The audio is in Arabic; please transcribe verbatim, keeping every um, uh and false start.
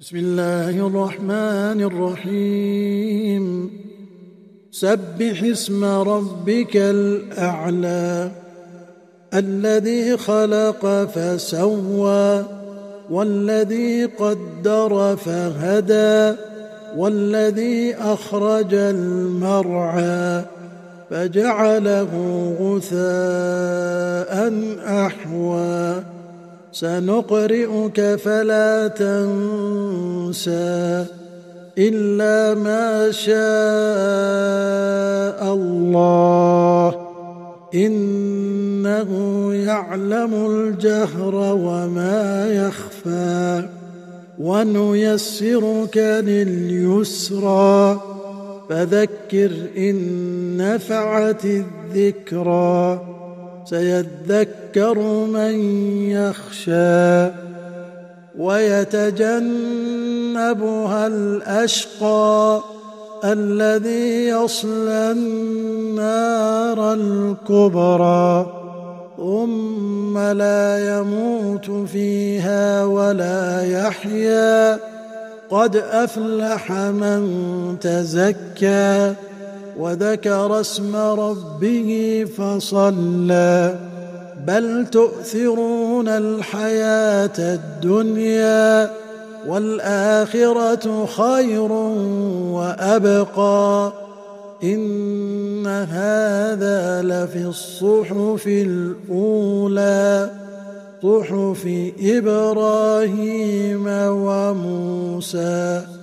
بسم الله الرحمن الرحيم. سبح اسم ربك الأعلى الذي خلق فسوى والذي قدر فهدى والذي أخرج المرعى فجعله غثاء أحوى سنقرئك فلا تنسى إلا ما شاء الله إنه يعلم الجهر وما يخفى ونيسرك لليسرى فذكر إن نفعت الذكرى سيذكر من يخشى ويتجنبها الأشقى الذي يصلى النار الكبرى ثم لا يموت فيها ولا يحيا قد أفلح من تزكى وذكر اسم ربه فصلى بل تؤثرون الحياة الدنيا والآخرة خير وأبقى إن هذا لفي الصحف الأولى صحف إبراهيم وموسى.